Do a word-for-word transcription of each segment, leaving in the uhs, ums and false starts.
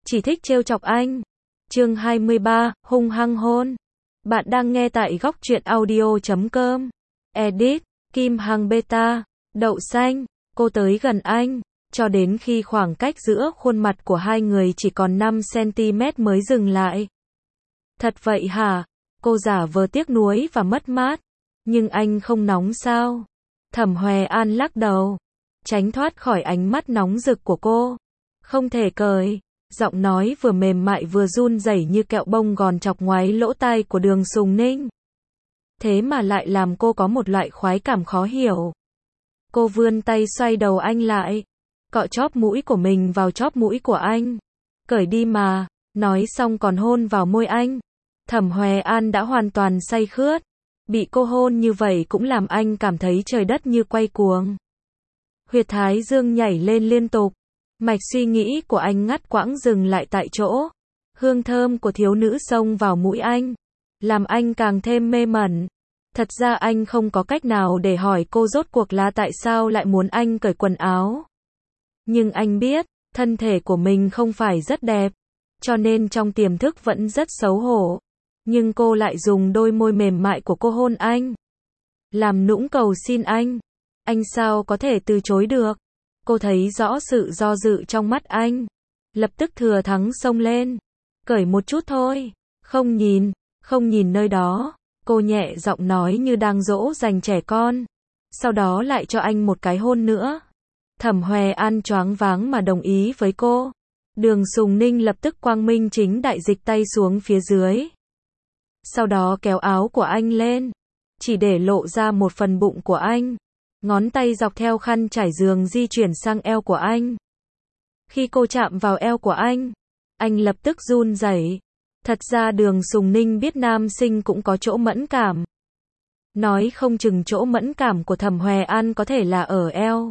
chỉ thích trêu chọc anh. Chương hai mươi ba, hung hăng hôn. Bạn đang nghe tại góc truyện audio chấm com. Edit, Kim Hằng Beta, Đậu Xanh, cô tới gần anh, cho đến khi khoảng cách giữa khuôn mặt của hai người chỉ còn năm xăng-ti-mét mới dừng lại. Thật vậy hả? Cô giả vờ tiếc nuối và mất mát. Nhưng anh không nóng sao? Thẩm Hòe An lắc đầu, tránh thoát khỏi ánh mắt nóng rực của cô. Không thể cười. Giọng nói vừa mềm mại vừa run rẩy như kẹo bông gòn chọc ngoáy lỗ tai của Đường Sùng Ninh. Thế mà lại làm cô có một loại khoái cảm khó hiểu. Cô vươn tay xoay đầu anh lại, cọ chóp mũi của mình vào chóp mũi của anh. Cởi đi mà, nói xong còn hôn vào môi anh. Thẩm Hòe An đã hoàn toàn say khướt. Bị cô hôn như vậy cũng làm anh cảm thấy trời đất như quay cuồng. Huyệt thái dương nhảy lên liên tục. Mạch suy nghĩ của anh ngắt quãng dừng lại tại chỗ. Hương thơm của thiếu nữ xông vào mũi anh, làm anh càng thêm mê mẩn. Thật ra anh không có cách nào để hỏi cô rốt cuộc là tại sao lại muốn anh cởi quần áo. Nhưng anh biết, thân thể của mình không phải rất đẹp, cho nên trong tiềm thức vẫn rất xấu hổ. Nhưng cô lại dùng đôi môi mềm mại của cô hôn anh, làm nũng cầu xin anh. Anh sao có thể từ chối được? Cô thấy rõ sự do dự trong mắt anh, lập tức thừa thắng xông lên. Cởi một chút thôi, không nhìn, không nhìn nơi đó. Cô nhẹ giọng nói như đang dỗ dành trẻ con. Sau đó lại cho anh một cái hôn nữa. Thẩm Hòe An choáng váng mà đồng ý với cô. Đường Sùng Ninh lập tức quang minh chính đại dịch tay xuống phía dưới. Sau đó kéo áo của anh lên, chỉ để lộ ra một phần bụng của anh. Ngón tay dọc theo khăn trải giường di chuyển sang eo của anh. Khi cô chạm vào eo của anh, anh lập tức run rẩy. Thật ra Đường Sùng Ninh biết nam sinh cũng có chỗ mẫn cảm. Nói không chừng chỗ mẫn cảm của Thẩm Hòe An có thể là ở eo.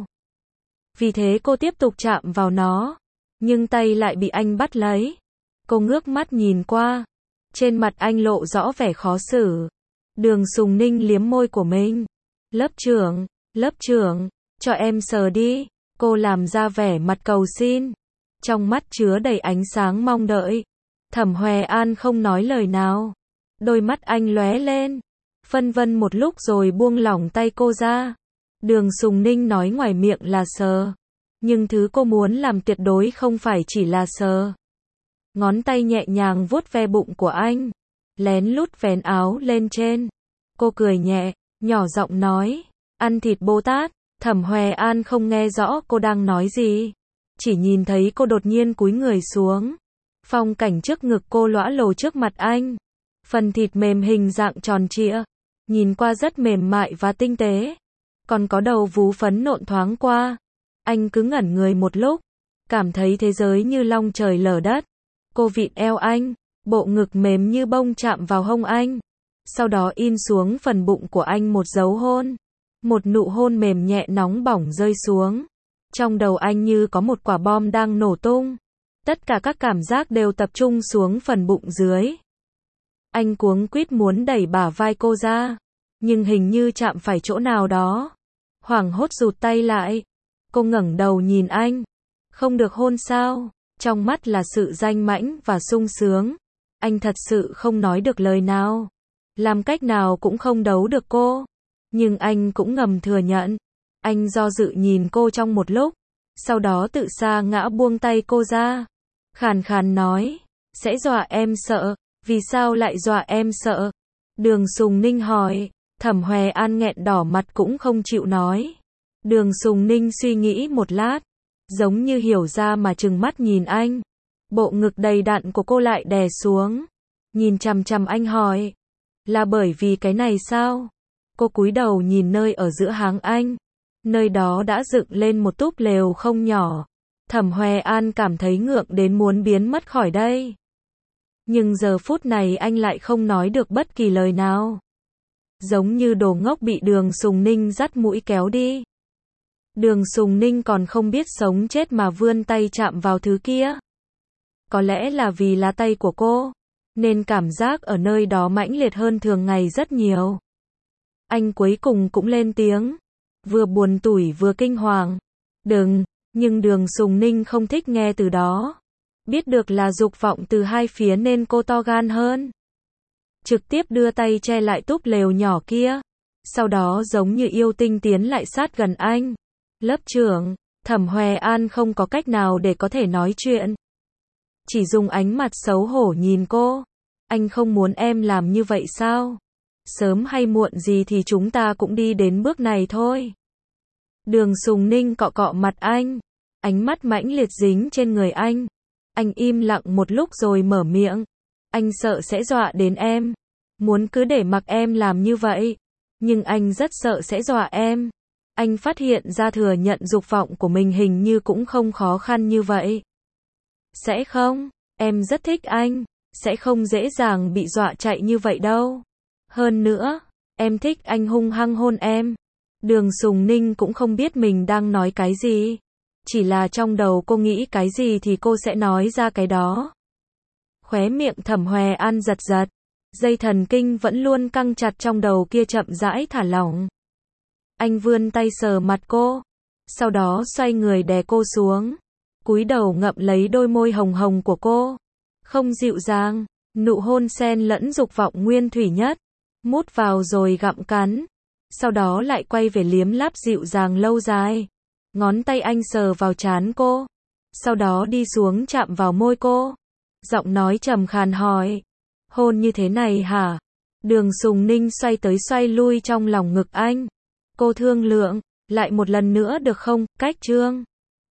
Vì thế cô tiếp tục chạm vào nó, nhưng tay lại bị anh bắt lấy. Cô ngước mắt nhìn qua, trên mặt anh lộ rõ vẻ khó xử. Đường Sùng Ninh liếm môi của mình. Lớp trưởng, lớp trưởng, cho em sờ đi. Cô làm ra vẻ mặt cầu xin, trong mắt chứa đầy ánh sáng mong đợi. Thẩm Hòe An không nói lời nào. Đôi mắt anh lóe lên, phân vân một lúc rồi buông lỏng tay cô ra. Đường Sùng Ninh nói ngoài miệng là sờ, nhưng thứ cô muốn làm tuyệt đối không phải chỉ là sờ. Ngón tay nhẹ nhàng vuốt ve bụng của anh, lén lút vén áo lên trên. Cô cười nhẹ, nhỏ giọng nói, ăn thịt Bồ Tát. Thẩm Hòe An không nghe rõ cô đang nói gì, chỉ nhìn thấy cô đột nhiên cúi người xuống. Phong cảnh trước ngực cô lõa lồ trước mặt anh. Phần thịt mềm hình dạng tròn trịa, nhìn qua rất mềm mại và tinh tế. Còn có đầu vú phấn nộn thoáng qua. Anh cứ ngẩn người một lúc, cảm thấy thế giới như long trời lở đất. Cô vịn eo anh, bộ ngực mềm như bông chạm vào hông anh. Sau đó in xuống phần bụng của anh một dấu hôn. Một nụ hôn mềm nhẹ nóng bỏng rơi xuống. Trong đầu anh như có một quả bom đang nổ tung. Tất cả các cảm giác đều tập trung xuống phần bụng dưới. Anh cuống quýt muốn đẩy bả vai cô ra, nhưng hình như chạm phải chỗ nào đó. Hoảng hốt rụt tay lại. Cô ngẩng đầu nhìn anh. Không được hôn sao? Trong mắt là sự danh mãnh và sung sướng. Anh thật sự không nói được lời nào. Làm cách nào cũng không đấu được cô. Nhưng anh cũng ngầm thừa nhận. Anh do dự nhìn cô trong một lúc, sau đó tự sa ngã buông tay cô ra. Khàn khàn nói, sẽ dọa em sợ. Vì sao lại dọa em sợ? Đường Sùng Ninh hỏi. Thẩm Hòe An nghẹn đỏ mặt cũng không chịu nói. Đường Sùng Ninh suy nghĩ một lát, giống như hiểu ra mà trừng mắt nhìn anh. Bộ ngực đầy đặn của cô lại đè xuống, nhìn chằm chằm anh hỏi, là bởi vì cái này sao? Cô cúi đầu nhìn nơi ở giữa háng anh, nơi đó đã dựng lên một túp lều không nhỏ. Thẩm Hòe An cảm thấy ngượng đến muốn biến mất khỏi đây. Nhưng giờ phút này anh lại không nói được bất kỳ lời nào. Giống như đồ ngốc bị Đường Sùng Ninh dắt mũi kéo đi. Đường Sùng Ninh còn không biết sống chết mà vươn tay chạm vào thứ kia. Có lẽ là vì là tay của cô, nên cảm giác ở nơi đó mãnh liệt hơn thường ngày rất nhiều. Anh cuối cùng cũng lên tiếng, vừa buồn tủi vừa kinh hoàng. Đừng, nhưng Đường Sùng Ninh không thích nghe từ đó. Biết được là dục vọng từ hai phía nên cô to gan hơn. Trực tiếp đưa tay che lại túp lều nhỏ kia. Sau đó giống như yêu tinh tiến lại sát gần anh. Lớp trưởng, Thẩm Hoè An không có cách nào để có thể nói chuyện. Chỉ dùng ánh mặt xấu hổ nhìn cô. Anh không muốn em làm như vậy sao? Sớm hay muộn gì thì chúng ta cũng đi đến bước này thôi. Đường Sùng Ninh cọ cọ mặt anh. Ánh mắt mãnh liệt dính trên người anh. Anh im lặng một lúc rồi mở miệng. Anh sợ sẽ dọa đến em. Muốn cứ để mặc em làm như vậy. Nhưng anh rất sợ sẽ dọa em. Anh phát hiện ra thừa nhận dục vọng của mình hình như cũng không khó khăn như vậy. Sẽ không, em rất thích anh. Sẽ không dễ dàng bị dọa chạy như vậy đâu. Hơn nữa, em thích anh hung hăng hôn em. Đường Sùng Ninh cũng không biết mình đang nói cái gì. Chỉ là trong đầu cô nghĩ cái gì thì cô sẽ nói ra cái đó. Khóe miệng Thẩm Hoè An giật giật. Dây thần kinh vẫn luôn căng chặt trong đầu kia chậm rãi thả lỏng. Anh vươn tay sờ mặt cô. Sau đó xoay người đè cô xuống. Cúi đầu ngậm lấy đôi môi hồng hồng của cô. Không dịu dàng. Nụ hôn xen lẫn dục vọng nguyên thủy nhất. Mút vào rồi gặm cắn. Sau đó lại quay về liếm láp dịu dàng lâu dài. Ngón tay anh sờ vào trán cô. Sau đó đi xuống chạm vào môi cô. Giọng nói trầm khàn hỏi. Hôn như thế này hả? Đường Sùng Ninh xoay tới xoay lui trong lòng ngực anh. Cô thương lượng. Lại một lần nữa được không? Cách Trương.